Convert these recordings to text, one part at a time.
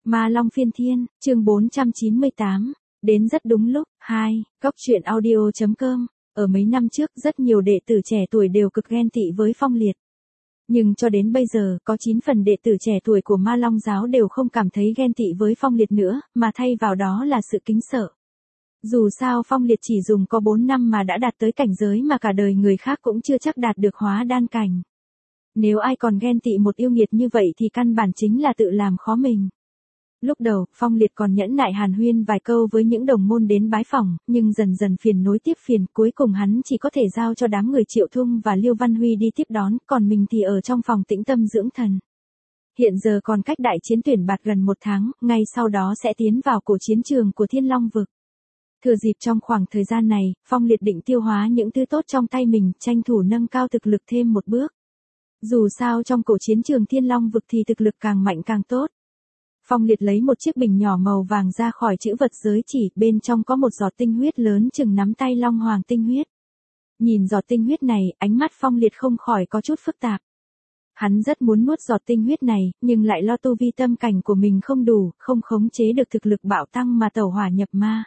Ma Long Phiên Thiên, chương 498, đến rất đúng lúc. 2. Góc truyện audio.com. Ở mấy năm trước rất nhiều đệ tử trẻ tuổi đều cực ghen tị với Phong Liệt. Nhưng cho đến bây giờ, có 9 phần đệ tử trẻ tuổi của Ma Long giáo đều không cảm thấy ghen tị với Phong Liệt nữa, mà thay vào đó là sự kính sợ. Dù sao Phong Liệt chỉ dùng có 4 năm mà đã đạt tới cảnh giới mà cả đời người khác cũng chưa chắc đạt được hóa đan cảnh. Nếu ai còn ghen tị một yêu nghiệt như vậy thì căn bản chính là tự làm khó mình. Lúc đầu, Phong Liệt còn nhẫn nại hàn huyên vài câu với những đồng môn đến bái phỏng, nhưng dần dần phiền nối tiếp phiền, cuối cùng hắn chỉ có thể giao cho đám người Triệu Thung và Liêu Văn Huy đi tiếp đón, còn mình thì ở trong phòng tĩnh tâm dưỡng thần. Hiện giờ còn cách đại chiến tuyển bạt gần 1 tháng, ngay sau đó sẽ tiến vào cổ chiến trường của Thiên Long vực. Thừa dịp trong khoảng thời gian này, Phong Liệt định tiêu hóa những thứ tốt trong tay mình, tranh thủ nâng cao thực lực thêm một bước. Dù sao trong cổ chiến trường Thiên Long vực thì thực lực càng mạnh càng tốt. Phong Liệt lấy một chiếc bình nhỏ màu vàng ra khỏi chữ vật giới chỉ, bên trong có một giọt tinh huyết lớn chừng nắm tay Long Hoàng tinh huyết. Nhìn giọt tinh huyết này, ánh mắt Phong Liệt không khỏi có chút phức tạp. Hắn rất muốn nuốt giọt tinh huyết này, nhưng lại lo tu vi tâm cảnh của mình không đủ, không khống chế được thực lực bạo tăng mà tẩu hỏa nhập ma.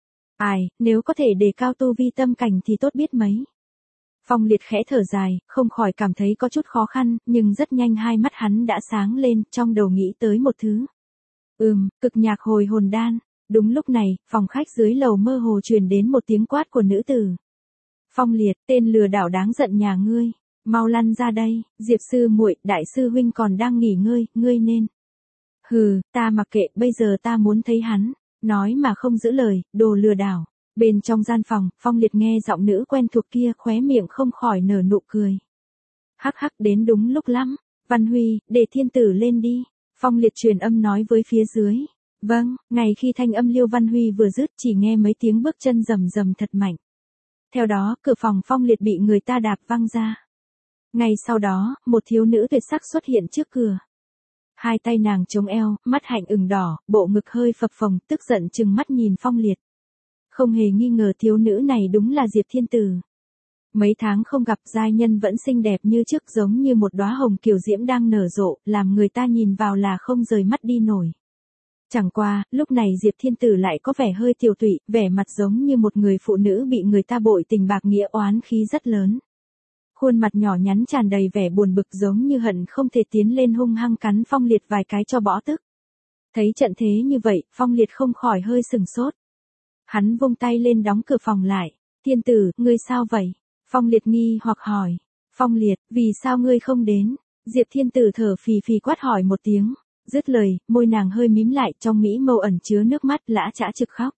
Nếu có thể đề cao tu vi tâm cảnh thì tốt biết mấy. Phong Liệt khẽ thở dài, không khỏi cảm thấy có chút khó khăn, nhưng rất nhanh hai mắt hắn đã sáng lên, trong đầu nghĩ tới một thứ. Cực nhạc hồi hồn đan. Đúng lúc này, phòng khách dưới lầu mơ hồ truyền đến một tiếng quát của nữ tử. Phong Liệt, tên lừa đảo đáng giận nhà ngươi, mau lăn ra đây, Diệp sư muội, đại sư huynh còn đang nghỉ ngơi, ngươi nên. Hừ, ta mặc kệ, bây giờ ta muốn thấy hắn. Nói mà không giữ lời, đồ lừa đảo. Bên trong gian phòng, Phong Liệt nghe giọng nữ quen thuộc kia, khóe miệng không khỏi nở nụ cười. Hắc hắc, đến đúng lúc lắm. Văn Huy, để thiên tử lên đi. Phong Liệt truyền âm nói với phía dưới. Vâng, ngay khi thanh âm Liêu Văn Huy vừa dứt, chỉ nghe mấy tiếng bước chân rầm rầm thật mạnh. Theo đó, cửa phòng Phong Liệt bị người ta đạp văng ra. Ngay sau đó, một thiếu nữ tuyệt sắc xuất hiện trước cửa. Hai tay nàng chống eo, mắt hạnh ửng đỏ, bộ ngực hơi phập phồng, tức giận trừng mắt nhìn Phong Liệt. Không hề nghi ngờ thiếu nữ này đúng là Diệp Thiên Tử. Mấy tháng không gặp, giai nhân vẫn xinh đẹp như trước, giống như một đóa hồng kiều diễm đang nở rộ, làm người ta nhìn vào là không rời mắt đi nổi. Chẳng qua, lúc này Diệp Thiên Tử lại có vẻ hơi tiều tụy, vẻ mặt giống như một người phụ nữ bị người ta bội tình bạc nghĩa, oán khí rất lớn. Khuôn mặt nhỏ nhắn tràn đầy vẻ buồn bực, giống như hận không thể tiến lên hung hăng cắn Phong Liệt vài cái cho bỏ tức. Thấy trận thế như vậy, Phong Liệt không khỏi hơi sừng sốt. Hắn vung tay lên đóng cửa phòng lại. Thiên Tử, ngươi sao vậy? Phong Liệt nghi hoặc hỏi. Phong Liệt, vì sao ngươi không đến? Diệp Thiên Tử thở phì phì quát hỏi một tiếng. Dứt lời, môi nàng hơi mím lại, trong mỹ mâu ẩn chứa nước mắt, lã chã trực khóc.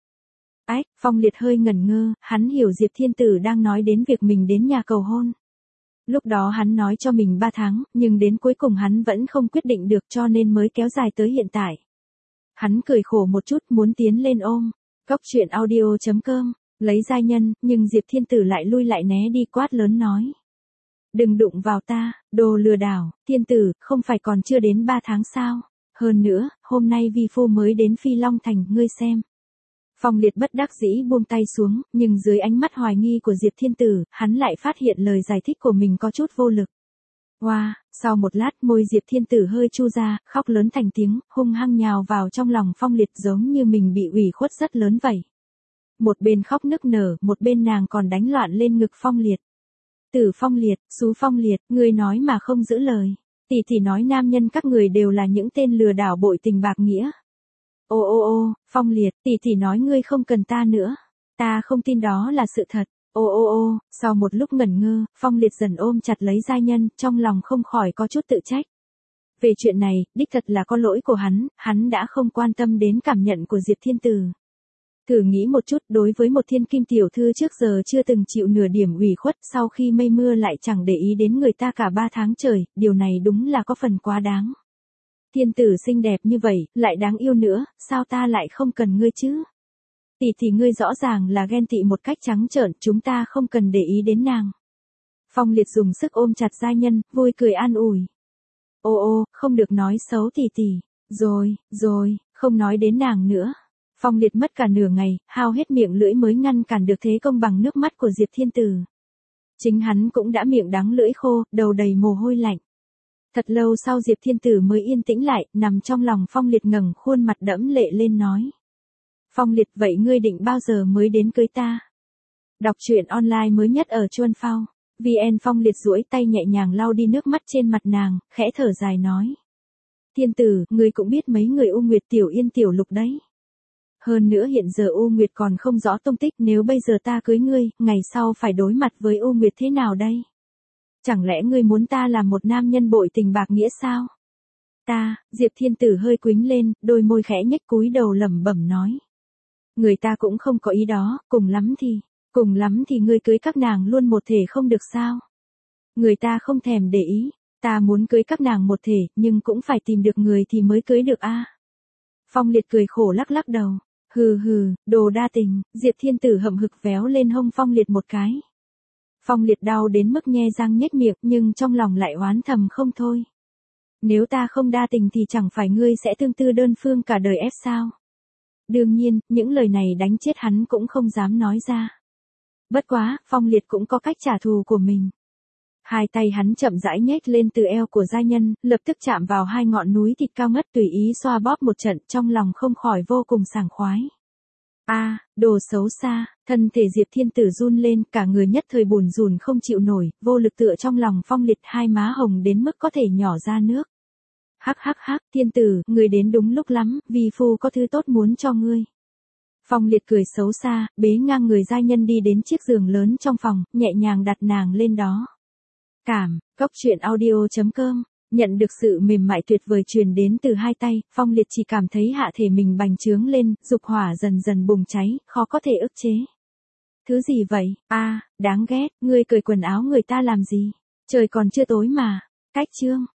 Phong Liệt hơi ngẩn ngơ, hắn hiểu Diệp Thiên Tử đang nói đến việc mình đến nhà cầu hôn. Lúc đó hắn nói cho mình 3 tháng, nhưng đến cuối cùng hắn vẫn không quyết định được, cho nên mới kéo dài tới hiện tại. Hắn cười khổ một chút, muốn tiến lên ôm. Góc truyện audio.com, lấy giai nhân, nhưng Diệp Thiên Tử lại lui lại né đi, quát lớn nói. Đừng đụng vào ta, đồ lừa đảo. Thiên Tử, không phải còn chưa đến 3 tháng sao? Hơn nữa, hôm nay vi phu mới đến Phi Long Thành, ngươi xem. Phong Liệt bất đắc dĩ buông tay xuống, nhưng dưới ánh mắt hoài nghi của Diệp Thiên Tử, hắn lại phát hiện lời giải thích của mình có chút vô lực. Sau một lát môi Diệp Thiên Tử hơi chu ra, khóc lớn thành tiếng, hung hăng nhào vào trong lòng Phong Liệt, giống như mình bị ủy khuất rất lớn vậy. Một bên khóc nức nở, một bên nàng còn đánh loạn lên ngực Phong Liệt. Tử Phong Liệt, xú Phong Liệt, ngươi nói mà không giữ lời. Tỷ nói nam nhân các người đều là những tên lừa đảo bội tình bạc nghĩa. Phong Liệt, tỷ nói ngươi không cần ta nữa. Ta không tin đó là sự thật. Sau một lúc ngẩn ngơ, Phong Liệt dần ôm chặt lấy giai nhân, trong lòng không khỏi có chút tự trách. Về chuyện này, đích thật là có lỗi của hắn đã không quan tâm đến cảm nhận của Diệp Thiên Tử. Thử nghĩ một chút, đối với một thiên kim tiểu thư trước giờ chưa từng chịu nửa điểm ủy khuất, sau khi mây mưa lại chẳng để ý đến người ta cả 3 tháng trời, điều này đúng là có phần quá đáng. Thiên Tử xinh đẹp như vậy, lại đáng yêu nữa, sao ta lại không cần ngươi chứ? Tỷ ngươi rõ ràng là ghen tị một cách trắng trợn, chúng ta không cần để ý đến nàng. Phong Liệt dùng sức ôm chặt giai nhân, vui cười an ủi. Không được nói xấu tỷ. Rồi, không nói đến nàng nữa. Phong Liệt mất cả nửa ngày, hao hết miệng lưỡi mới ngăn cản được thế công bằng nước mắt của Diệp Thiên Tử. Chính hắn cũng đã miệng đắng lưỡi khô, đầu đầy mồ hôi lạnh. Thật lâu sau Diệp Thiên Tử mới yên tĩnh lại, nằm trong lòng Phong Liệt ngẩng khuôn mặt đẫm lệ lên nói. Phong Liệt, vậy ngươi định bao giờ mới đến cưới ta? Đọc truyện online mới nhất ở Chuan Phao. VN. Phong Liệt duỗi tay nhẹ nhàng lau đi nước mắt trên mặt nàng, khẽ thở dài nói. Thiên Tử, ngươi cũng biết mấy người U Nguyệt Tiểu Yên Tiểu Lục đấy. Hơn nữa hiện giờ U Nguyệt còn không rõ tung tích, nếu bây giờ ta cưới ngươi, ngày sau phải đối mặt với U Nguyệt thế nào đây? Chẳng lẽ ngươi muốn ta làm một nam nhân bội tình bạc nghĩa sao? Ta, Diệp Thiên Tử hơi quĩnh lên, đôi môi khẽ nhếch cúi đầu lẩm bẩm nói. Người ta cũng không có ý đó, cùng lắm thì ngươi cưới các nàng luôn một thể không được sao? Người ta không thèm để ý, ta muốn cưới các nàng một thể, nhưng cũng phải tìm được người thì mới cưới được a. Phong Liệt cười khổ lắc lắc đầu. Hừ hừ, đồ đa tình. Diệp Thiên Tử hậm hực véo lên hông Phong Liệt một cái. Phong Liệt đau đến mức nhe răng nhếch miệng, nhưng trong lòng lại oán thầm không thôi. Nếu ta không đa tình thì chẳng phải ngươi sẽ tương tư đơn phương cả đời ép sao? Đương nhiên, những lời này đánh chết hắn cũng không dám nói ra. Bất quá, Phong Liệt cũng có cách trả thù của mình. Hai tay hắn chậm rãi nhếch lên từ eo của giai nhân, lập tức chạm vào hai ngọn núi thịt cao ngất, tùy ý xoa bóp một trận, trong lòng không khỏi vô cùng sảng khoái. Đồ xấu xa. Thân thể Diệp Thiên Tử run lên, cả người nhất thời bùn rùn không chịu nổi, vô lực tựa trong lòng Phong Liệt, hai má hồng đến mức có thể nhỏ ra nước. Hắc, Thiên Tử, ngươi đến đúng lúc lắm, vì phu có thứ tốt muốn cho ngươi. Phong Liệt cười xấu xa, bế ngang người giai nhân đi đến chiếc giường lớn trong phòng, nhẹ nhàng đặt nàng lên đó. Cốc truyện audio.com. Nhận được sự mềm mại tuyệt vời truyền đến từ hai tay, Phong Liệt chỉ cảm thấy hạ thể mình bành trướng lên, dục hỏa dần dần bùng cháy, khó có thể ức chế. Thứ gì vậy? Đáng ghét, ngươi cởi quần áo người ta làm gì? Trời còn chưa tối mà. Cách chương.